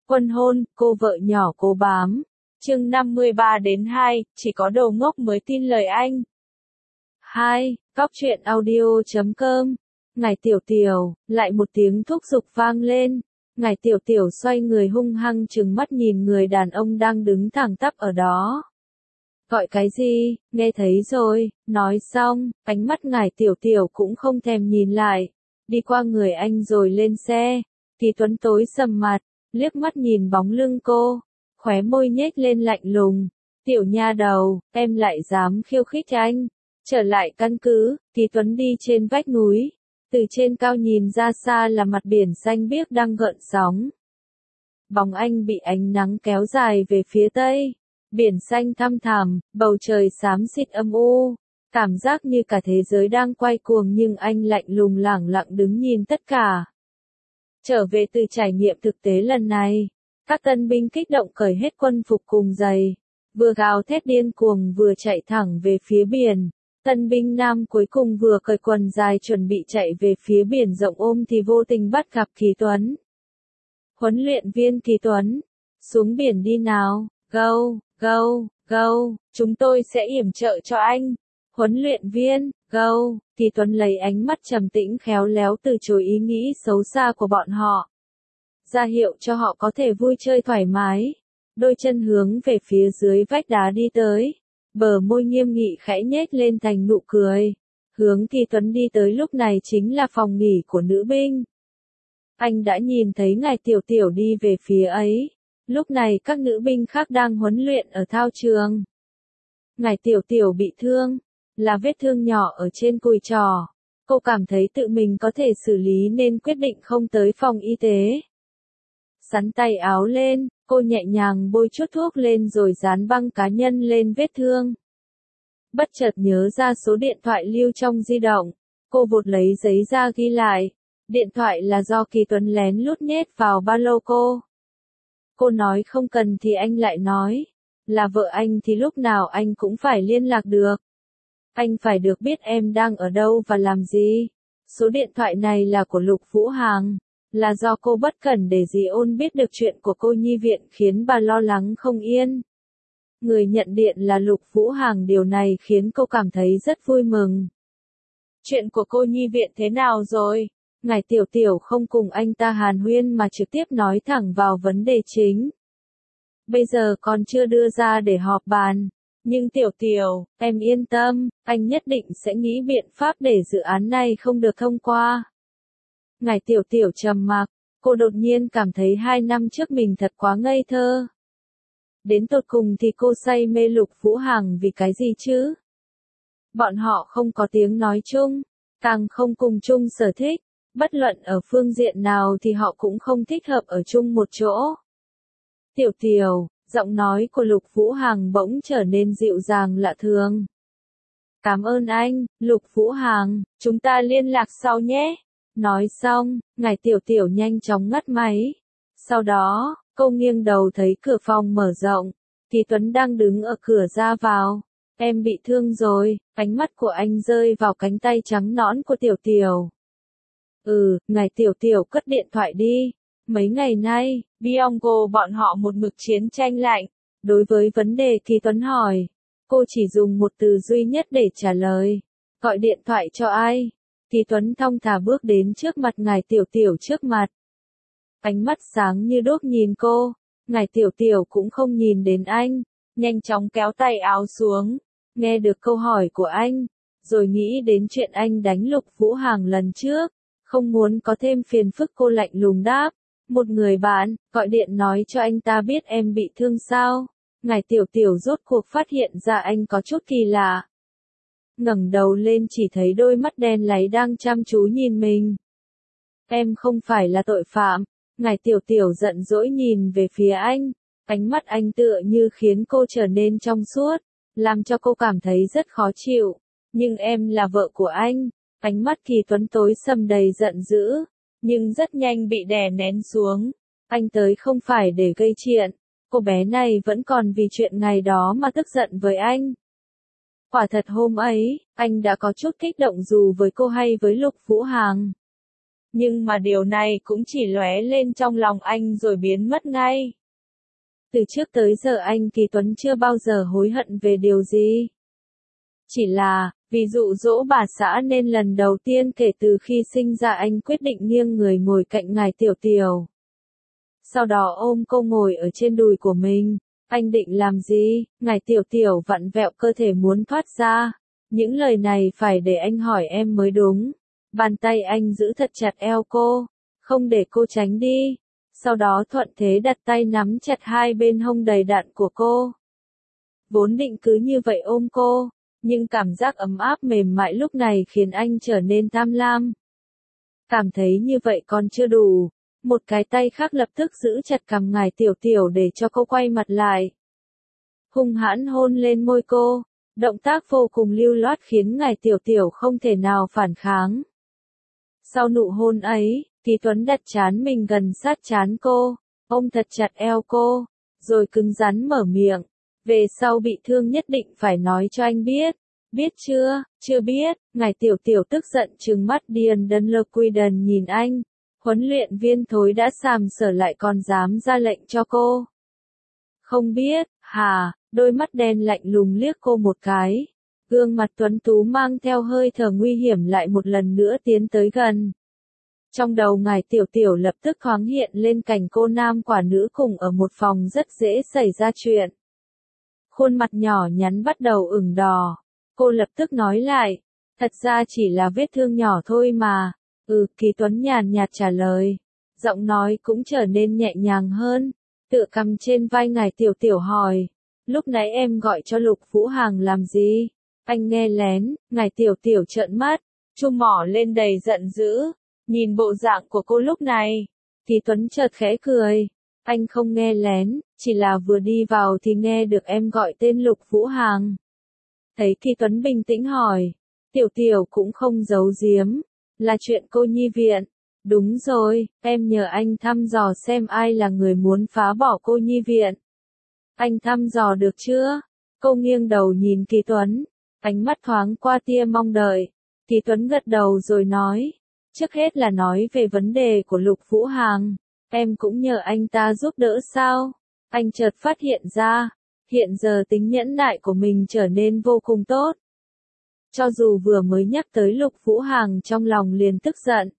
Quân hôn, cô vợ nhỏ cố bám. Chương 53-2, chỉ có đồ ngốc mới tin lời anh. 2. Cóc truyện audio.com. Ngài Tiểu Tiểu, lại một tiếng thúc giục vang lên. Ngài Tiểu Tiểu xoay người hung hăng trừng mắt nhìn người đàn ông đang đứng thẳng tắp ở đó. Gọi cái gì, nghe thấy rồi, nói xong, ánh mắt Ngài Tiểu Tiểu cũng không thèm nhìn lại. Đi qua người anh rồi lên xe. Kỳ Tuấn tối sầm mặt, liếc mắt nhìn bóng lưng cô, khóe môi nhếch lên lạnh lùng. Tiểu nha đầu, em lại dám khiêu khích anh. Trở lại căn cứ, Kỳ Tuấn đi trên vách núi. Từ trên cao nhìn ra xa là mặt biển xanh biếc đang gợn sóng. Bóng anh bị ánh nắng kéo dài về phía tây. Biển xanh thăm thẳm, bầu trời xám xịt âm u. Cảm giác như cả thế giới đang quay cuồng nhưng anh lạnh lùng lẳng lặng đứng nhìn tất cả. Trở về từ trải nghiệm thực tế lần này, các tân binh kích động cởi hết quân phục cùng giày, vừa gào thét điên cuồng vừa chạy thẳng về phía biển. Tân binh nam cuối cùng vừa cởi quần dài chuẩn bị chạy về phía biển rộng ôm thì vô tình bắt gặp Kỳ Tuấn. Huấn luyện viên Kỳ Tuấn, xuống biển đi nào, go, go, go, chúng tôi sẽ yểm trợ cho anh. Huấn luyện viên, go, Kỳ Tuấn lấy ánh mắt trầm tĩnh khéo léo từ chối ý nghĩ xấu xa của bọn họ. Ra hiệu cho họ có thể vui chơi thoải mái. Đôi chân hướng về phía dưới vách đá đi tới. Bờ môi nghiêm nghị khẽ nhếch lên thành nụ cười. Hướng Kỳ Tuấn đi tới lúc này chính là phòng nghỉ của nữ binh. Anh đã nhìn thấy Ngài Tiểu Tiểu đi về phía ấy. Lúc này các nữ binh khác đang huấn luyện ở thao trường. Ngài Tiểu Tiểu bị thương, là vết thương nhỏ ở trên cùi trỏ. Cô cảm thấy tự mình có thể xử lý nên quyết định không tới phòng y tế. Sắn tay áo lên, cô nhẹ nhàng bôi chút thuốc lên rồi dán băng cá nhân lên vết thương. Bất chợt nhớ ra số điện thoại lưu trong di động, cô vụt lấy giấy ra ghi lại. Điện thoại là do Kỳ Tuấn lén lút nhét vào ba lô cô. Cô nói không cần thì anh lại nói, là vợ anh thì lúc nào anh cũng phải liên lạc được. Anh phải được biết em đang ở đâu và làm gì. Số điện thoại này là của Lục Vũ Hằng. Là do cô bất cẩn để dì Ôn biết được chuyện của cô nhi viện khiến bà lo lắng không yên. Người nhận điện là Lục Vũ Hằng, điều này khiến cô cảm thấy rất vui mừng. Chuyện của cô nhi viện thế nào rồi? Ngài Tiểu Tiểu không cùng anh ta hàn huyên mà trực tiếp nói thẳng vào vấn đề chính. Bây giờ còn chưa đưa ra để họp bàn. Nhưng Tiểu Tiểu, em yên tâm, anh nhất định sẽ nghĩ biện pháp để dự án này không được thông qua. Ngài Tiểu Tiểu trầm mặc, cô đột nhiên cảm thấy 2 năm trước mình thật quá ngây thơ. Đến tột cùng thì cô say mê Lục Vũ Hằng vì cái gì chứ? Bọn họ không có tiếng nói chung, càng không cùng chung sở thích, bất luận ở phương diện nào thì họ cũng không thích hợp ở chung một chỗ. Tiểu Tiểu, giọng nói của Lục Vũ Hằng bỗng trở nên dịu dàng lạ thường. Cảm ơn anh, Lục Vũ Hằng, chúng ta liên lạc sau nhé. Nói xong, Ngài Tiểu Tiểu nhanh chóng ngắt máy. Sau đó, cô nghiêng đầu thấy cửa phòng mở rộng. Kỳ Tuấn đang đứng ở cửa ra vào. Em bị thương rồi, ánh mắt của anh rơi vào cánh tay trắng nõn của Tiểu Tiểu. Ngài Tiểu Tiểu cất điện thoại đi. Mấy ngày nay, Byung-go bọn họ một mực chiến tranh lạnh. Đối với vấn đề Kỳ Tuấn hỏi, cô chỉ dùng một từ duy nhất để trả lời. Gọi điện thoại cho ai? Kỳ Tuấn thong thả bước đến trước mặt Ngài Tiểu Tiểu trước mặt. Ánh mắt sáng như đuốc nhìn cô. Ngài Tiểu Tiểu cũng không nhìn đến anh, nhanh chóng kéo tay áo xuống. Nghe được câu hỏi của anh, rồi nghĩ đến chuyện anh đánh Lục Vũ Hằng lần trước. Không muốn có thêm phiền phức, cô lạnh lùng đáp. Một người bạn, gọi điện nói cho anh ta biết em bị thương sao. Ngài Tiểu Tiểu rốt cuộc phát hiện ra anh có chút kỳ lạ. Ngẩng đầu lên chỉ thấy đôi mắt đen láy đang chăm chú nhìn mình. Em không phải là tội phạm. Ngài Tiểu Tiểu giận dỗi nhìn về phía anh. Ánh mắt anh tựa như khiến cô trở nên trong suốt, làm cho cô cảm thấy rất khó chịu. Nhưng em là vợ của anh. Ánh mắt Kỳ Tuấn tối sầm đầy giận dữ, nhưng rất nhanh bị đè nén xuống. Anh tới không phải để gây chuyện. Cô bé này vẫn còn vì chuyện ngày đó mà tức giận với anh. Quả thật hôm ấy, anh đã có chút kích động dù với cô hay với Lục Vũ Hằng. Nhưng mà điều này cũng chỉ lóe lên trong lòng anh rồi biến mất ngay. Từ trước tới giờ anh Kỳ Tuấn chưa bao giờ hối hận về điều gì. Chỉ là, vì dụ dỗ bà xã nên lần đầu tiên kể từ khi sinh ra anh quyết định nghiêng người ngồi cạnh ngài Tiểu Tiểu. Sau đó ôm cô ngồi ở trên đùi của mình. Anh định làm gì? Ngài Tiểu Tiểu vặn vẹo cơ thể muốn thoát ra. Những lời này phải để anh hỏi em mới đúng. Bàn tay anh giữ thật chặt eo cô, không để cô tránh đi. Sau đó thuận thế đặt tay nắm chặt hai bên hông đầy đặn của cô. Vốn định cứ như vậy ôm cô, nhưng cảm giác ấm áp mềm mại lúc này khiến anh trở nên tham lam. Cảm thấy như vậy còn chưa đủ, một cái tay khác lập tức giữ chặt cằm ngài Tiểu Tiểu để cho cô quay mặt lại. Hung hãn hôn lên môi cô, động tác vô cùng lưu loát khiến ngài Tiểu Tiểu không thể nào phản kháng. Sau nụ hôn ấy, Kỳ Tuấn đặt trán mình gần sát trán cô, ôm thật chặt eo cô, rồi cứng rắn mở miệng. Về sau bị thương nhất định phải nói cho anh biết. Biết chưa? Chưa biết. Ngài Tiểu Tiểu tức giận trừng mắt điền đần lơ quy đần nhìn anh. Huấn luyện viên thối đã sàm sở lại còn dám ra lệnh cho cô. Không biết, hả? Đôi mắt đen lạnh lùng liếc cô một cái. Gương mặt tuấn tú mang theo hơi thở nguy hiểm lại một lần nữa tiến tới gần. Trong đầu ngài Tiểu Tiểu lập tức thoáng hiện lên cảnh cô nam quả nữ cùng ở một phòng rất dễ xảy ra chuyện. Khuôn mặt nhỏ nhắn bắt đầu ửng đỏ. Cô lập tức nói lại, thật ra chỉ là vết thương nhỏ thôi mà. Kỳ Tuấn nhàn nhạt trả lời. Giọng nói cũng trở nên nhẹ nhàng hơn. Tựa cằm trên vai ngài Tiểu Tiểu hỏi. Lúc nãy em gọi cho Lục Vũ Hằng làm gì? Anh nghe lén, ngài Tiểu Tiểu trợn mắt, chu mỏ lên đầy giận dữ. Nhìn bộ dạng của cô lúc này, Kỳ Tuấn chợt khẽ cười. Anh không nghe lén, chỉ là vừa đi vào thì nghe được em gọi tên Lục Vũ Hằng. Thấy Kỳ Tuấn bình tĩnh hỏi, Tiểu Tiểu cũng không giấu giếm, là chuyện cô nhi viện. Đúng rồi, em nhờ anh thăm dò xem ai là người muốn phá bỏ cô nhi viện. Anh thăm dò được chưa? Cô nghiêng đầu nhìn Kỳ Tuấn, ánh mắt thoáng qua tia mong đợi. Kỳ Tuấn gật đầu rồi nói, trước hết là nói về vấn đề của Lục Vũ Hằng. Em cũng nhờ anh ta giúp đỡ sao? Anh chợt phát hiện ra, hiện giờ tính nhẫn nại của mình trở nên vô cùng tốt. Cho dù vừa mới nhắc tới Lục Vũ Hằng trong lòng liền tức giận.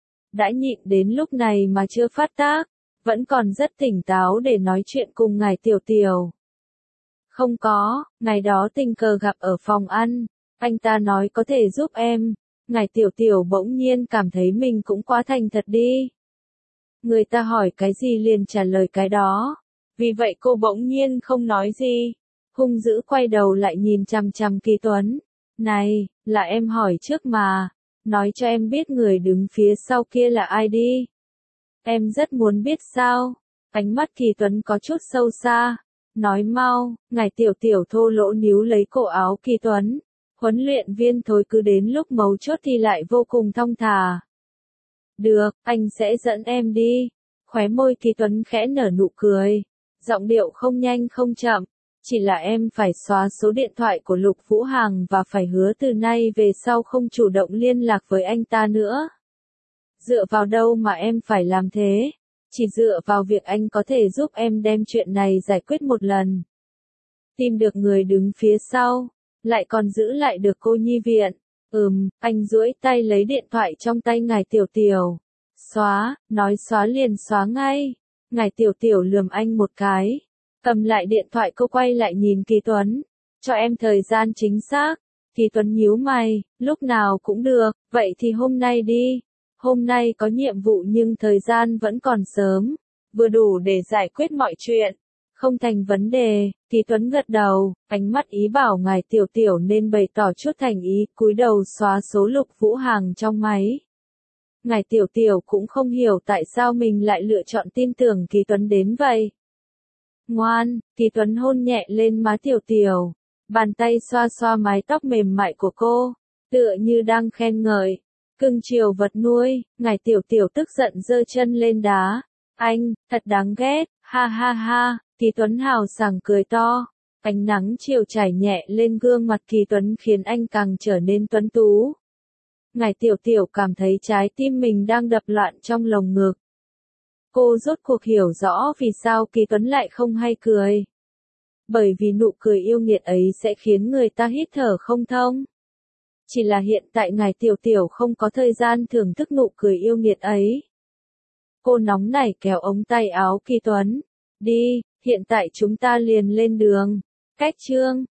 Đã nhịn đến lúc này mà chưa phát tác, vẫn còn rất tỉnh táo để nói chuyện cùng ngài Tiểu Tiểu. Không có, ngày đó tình cờ gặp ở phòng ăn, anh ta nói có thể giúp em. Ngài Tiểu Tiểu bỗng nhiên cảm thấy mình cũng quá thành thật đi. Người ta hỏi cái gì liền trả lời cái đó. Vì vậy cô bỗng nhiên không nói gì. Hung dữ quay đầu lại nhìn chằm chằm Kỳ Tuấn. Này, là em hỏi trước mà. Nói cho em biết người đứng phía sau kia là ai đi. Em rất muốn biết sao. Ánh mắt Kỳ Tuấn có chút sâu xa. Nói mau, ngài Tiểu Tiểu thô lỗ níu lấy cổ áo Kỳ Tuấn. Huấn luyện viên thối cứ đến lúc mấu chốt thì lại vô cùng thong thả. Được, anh sẽ dẫn em đi. Khóe môi Kỳ Tuấn khẽ nở nụ cười. Giọng điệu không nhanh không chậm. Chỉ là em phải xóa số điện thoại của Lục Vũ Hằng và phải hứa từ nay về sau không chủ động liên lạc với anh ta nữa. Dựa vào đâu mà em phải làm thế? Chỉ dựa vào việc anh có thể giúp em đem chuyện này giải quyết một lần. Tìm được người đứng phía sau, lại còn giữ lại được cô nhi viện. Anh duỗi tay lấy điện thoại trong tay ngài Tiểu Tiểu. Xóa, nói xóa liền xóa ngay. Ngài Tiểu Tiểu lườm anh một cái. Cầm lại điện thoại cô quay lại nhìn Kỳ Tuấn. Cho em thời gian chính xác. Kỳ Tuấn nhíu mày, lúc nào cũng được, vậy thì hôm nay đi. Hôm nay có nhiệm vụ nhưng thời gian vẫn còn sớm. Vừa đủ để giải quyết mọi chuyện. Không thành vấn đề, Kỳ Tuấn gật đầu, ánh mắt ý bảo ngài Tiểu Tiểu nên bày tỏ chút thành ý, cúi đầu xóa số Lục Vũ Hằng trong máy. Ngài Tiểu Tiểu cũng không hiểu tại sao mình lại lựa chọn tin tưởng Kỳ Tuấn đến vậy. Ngoan, Kỳ Tuấn hôn nhẹ lên má Tiểu Tiểu, bàn tay xoa xoa mái tóc mềm mại của cô, tựa như đang khen ngợi. Cưng chiều vật nuôi, ngài Tiểu Tiểu tức giận giơ chân lên đá. Anh, thật đáng ghét, ha ha ha. Kỳ Tuấn hào sảng cười to, ánh nắng chiều trải nhẹ lên gương mặt Kỳ Tuấn khiến anh càng trở nên tuấn tú. Ngải Tiểu Tiểu cảm thấy trái tim mình đang đập loạn trong lồng ngực. Cô rốt cuộc hiểu rõ vì sao Kỳ Tuấn lại không hay cười. Bởi vì nụ cười yêu nghiệt ấy sẽ khiến người ta hít thở không thông. Chỉ là hiện tại Ngải Tiểu Tiểu không có thời gian thưởng thức nụ cười yêu nghiệt ấy. Cô nóng nảy kéo ống tay áo Kỳ Tuấn. Đi, hiện tại chúng ta liền lên đường. Cách chương